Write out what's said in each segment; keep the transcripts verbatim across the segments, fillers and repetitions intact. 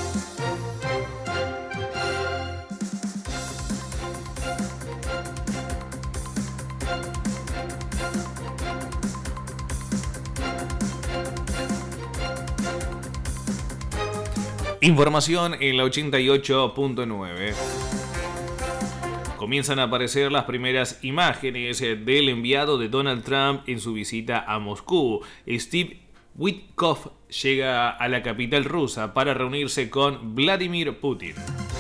Información en la ochenta y ocho punto nueve. Comienzan a aparecer las primeras imágenes del enviado de Donald Trump en su visita a Moscú. Steve Witkoff llega a la capital rusa para reunirse con Vladimir Putin.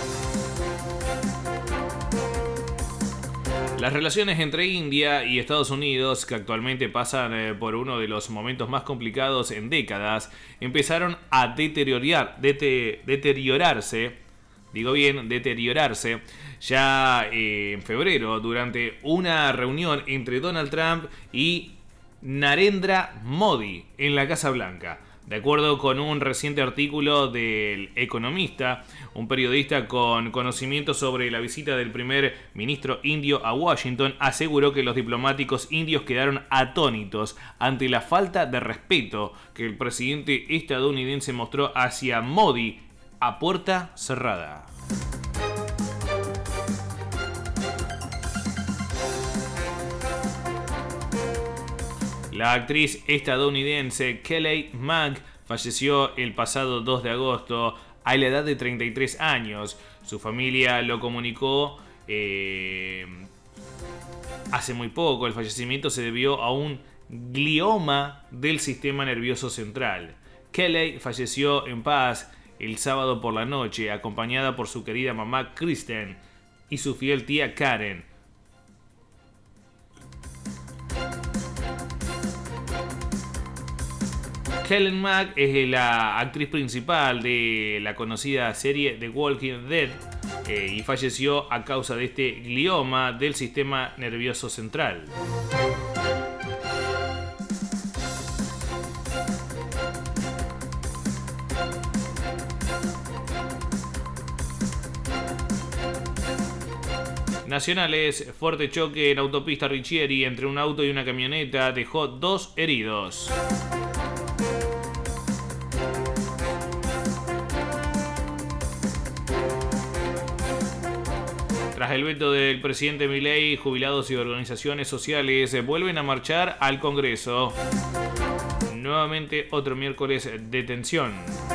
Las relaciones entre India y Estados Unidos, que actualmente pasan por uno de los momentos más complicados en décadas, empezaron a deteriorar, dete, deteriorarse, digo bien, deteriorarse, ya eh, en febrero, durante una reunión entre Donald Trump y Narendra Modi en la Casa Blanca. De acuerdo con un reciente artículo del Economista, un periodista con conocimiento sobre la visita del primer ministro indio a Washington aseguró que los diplomáticos indios quedaron atónitos ante la falta de respeto que el presidente estadounidense mostró hacia Modi a puerta cerrada. La actriz estadounidense Kelly Mack falleció el pasado dos de agosto a la edad de treinta y tres años. Su familia lo comunicó eh, hace muy poco. El fallecimiento se debió a un glioma del sistema nervioso central. Kelly falleció en paz el sábado por la noche, acompañada por su querida mamá Kristen y su fiel tía Karen. Helen Mack es la actriz principal de la conocida serie The Walking Dead eh, y falleció a causa de este glioma del sistema nervioso central. Nacionales, fuerte choque en autopista Riccieri entre un auto y una camioneta dejó dos heridos. Tras el veto del presidente Milei, jubilados y organizaciones sociales vuelven a marchar al Congreso. Nuevamente otro miércoles de tensión.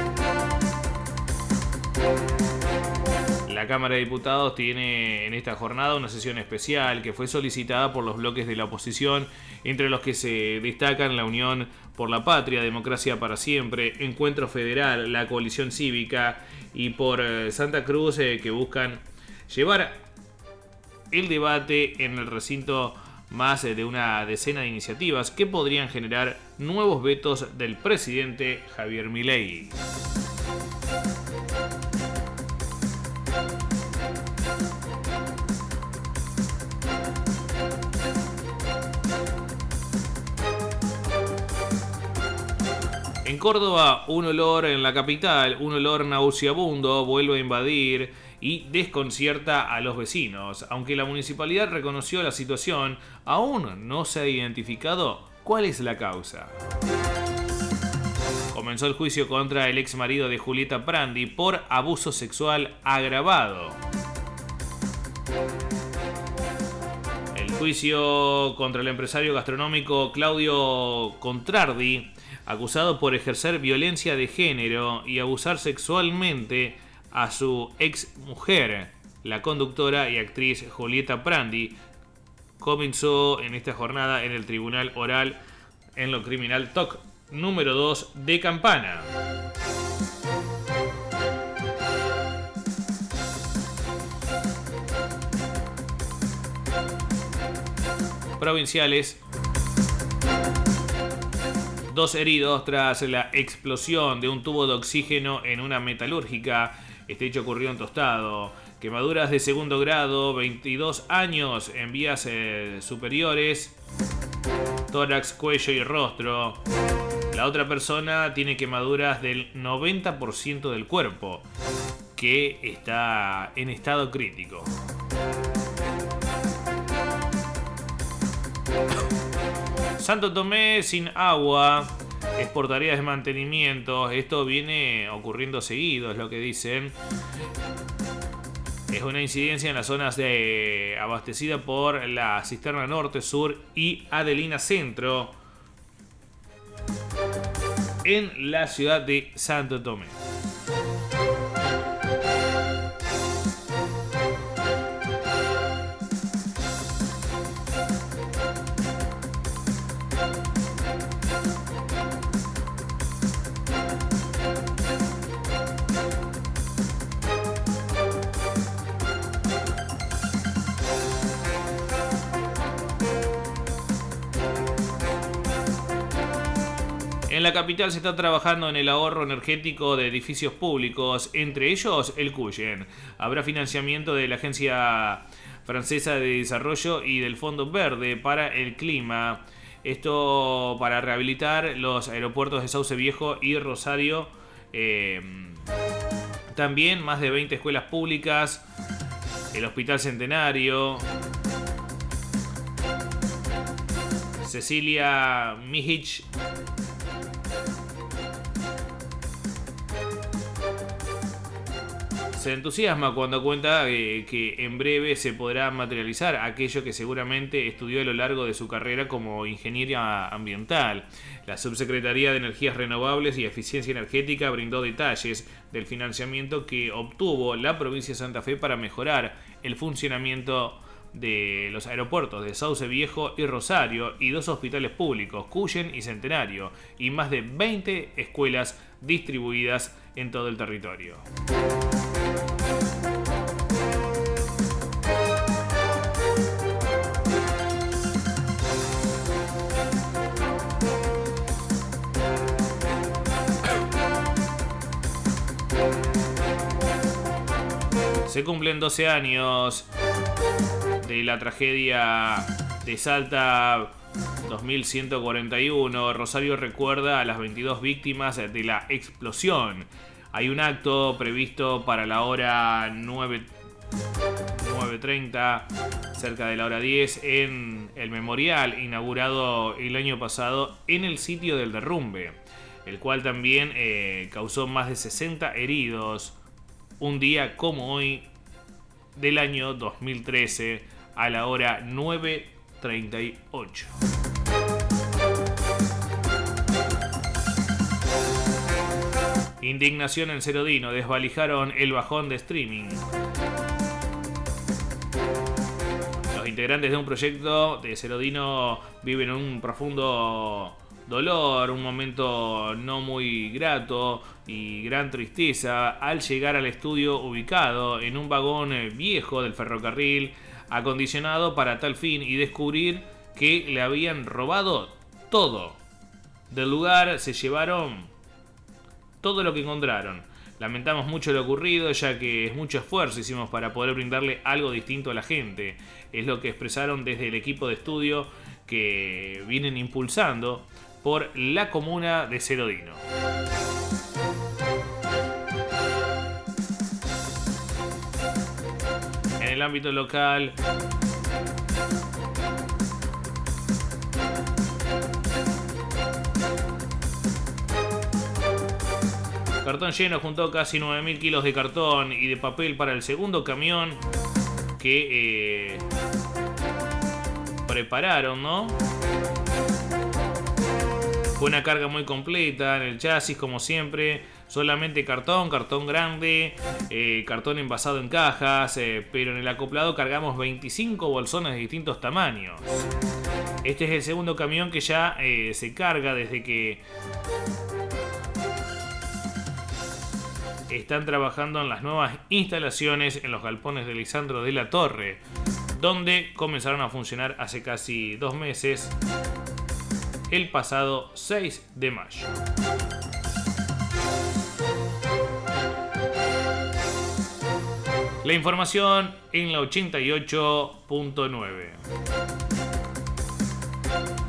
La Cámara de Diputados tiene en esta jornada una sesión especial que fue solicitada por los bloques de la oposición, entre los que se destacan la Unión por la Patria, Democracia para Siempre, Encuentro Federal, la Coalición Cívica y por Santa Cruz, eh, que buscan llevar el debate en el recinto más de una decena de iniciativas que podrían generar nuevos vetos del presidente Javier Milei. En Córdoba, un olor en la capital, un olor nauseabundo vuelve a invadir y desconcierta a los vecinos. Aunque la municipalidad reconoció la situación, aún no se ha identificado cuál es la causa. Comenzó el juicio contra el ex marido de Julieta Prandi por abuso sexual agravado. El juicio contra el empresario gastronómico Claudio Contrardi, acusado por ejercer violencia de género y abusar sexualmente a su ex mujer, la conductora y actriz Julieta Prandi, comenzó en esta jornada en el Tribunal Oral en lo Criminal T O C número dos de Campana. Provinciales. Dos heridos tras la explosión de un tubo de oxígeno en una metalúrgica. Este hecho ocurrió en Tostado. Quemaduras de segundo grado, veintidós años en vías eh, superiores, tórax, cuello y rostro. La otra persona tiene quemaduras del noventa por ciento del cuerpo, que está en estado crítico. Santo Tomé sin agua. es por tareas de mantenimiento. Esto viene ocurriendo seguido, es lo que dicen. Es una incidencia en las zonas de abastecida por la Cisterna Norte, Sur y Adelina Centro en la ciudad de Santo Tomé. En la capital se está trabajando en el ahorro energético de edificios públicos, entre ellos el Cuyen. Habrá financiamiento de la Agencia Francesa de Desarrollo y del Fondo Verde para el Clima. Esto para rehabilitar los aeropuertos de Sauce Viejo y Rosario. Eh, también más de veinte escuelas públicas, el Hospital Centenario. Cecilia Mijic se entusiasma cuando cuenta eh, que en breve se podrá materializar aquello que seguramente estudió a lo largo de su carrera como ingeniera ambiental. La Subsecretaría de Energías Renovables y Eficiencia Energética brindó detalles del financiamiento que obtuvo la provincia de Santa Fe para mejorar el funcionamiento de los aeropuertos de Sauce Viejo y Rosario y dos hospitales públicos, Cuyen y Centenario, y más de veinte escuelas distribuidas en todo el territorio. Se cumplen doce años de la tragedia de Salta dos mil ciento cuarenta y uno. Rosario recuerda a las veintidós víctimas de la explosión. Hay un acto previsto para la hora nueve treinta, cerca de la hora diez, en el memorial inaugurado el año pasado en el sitio del derrumbe, el cual también eh, causó más de sesenta heridos. Un día como hoy del año dos mil trece a la hora nueve treinta y ocho. Indignación en Cerodino, desvalijaron el bajón de streaming. Los integrantes de un proyecto de Cerodino viven un profundo dolor, un momento no muy grato y gran tristeza al llegar al estudio ubicado en un vagón viejo del ferrocarril acondicionado para tal fin y descubrir que le habían robado todo. Del lugar se llevaron todo lo que encontraron. Lamentamos mucho lo ocurrido, ya que es mucho esfuerzo hicimos para poder brindarle algo distinto a la gente. Es lo que expresaron desde el equipo de estudio que vienen impulsando por la comuna de Cerodino. En el ámbito local, Cartón Lleno juntó casi nueve mil kilos de cartón y de papel para el segundo camión que eh, prepararon, ¿no? Fue una carga muy completa en el chasis, como siempre. Solamente cartón, cartón grande, eh, cartón envasado en cajas, eh, pero en el acoplado cargamos veinticinco bolsones de distintos tamaños. Este es el segundo camión que ya eh, se carga desde que están trabajando en las nuevas instalaciones en los galpones de Lisandro de la Torre, donde comenzaron a funcionar hace casi dos meses, el pasado seis de mayo. La información en la ochenta y ocho punto nueve.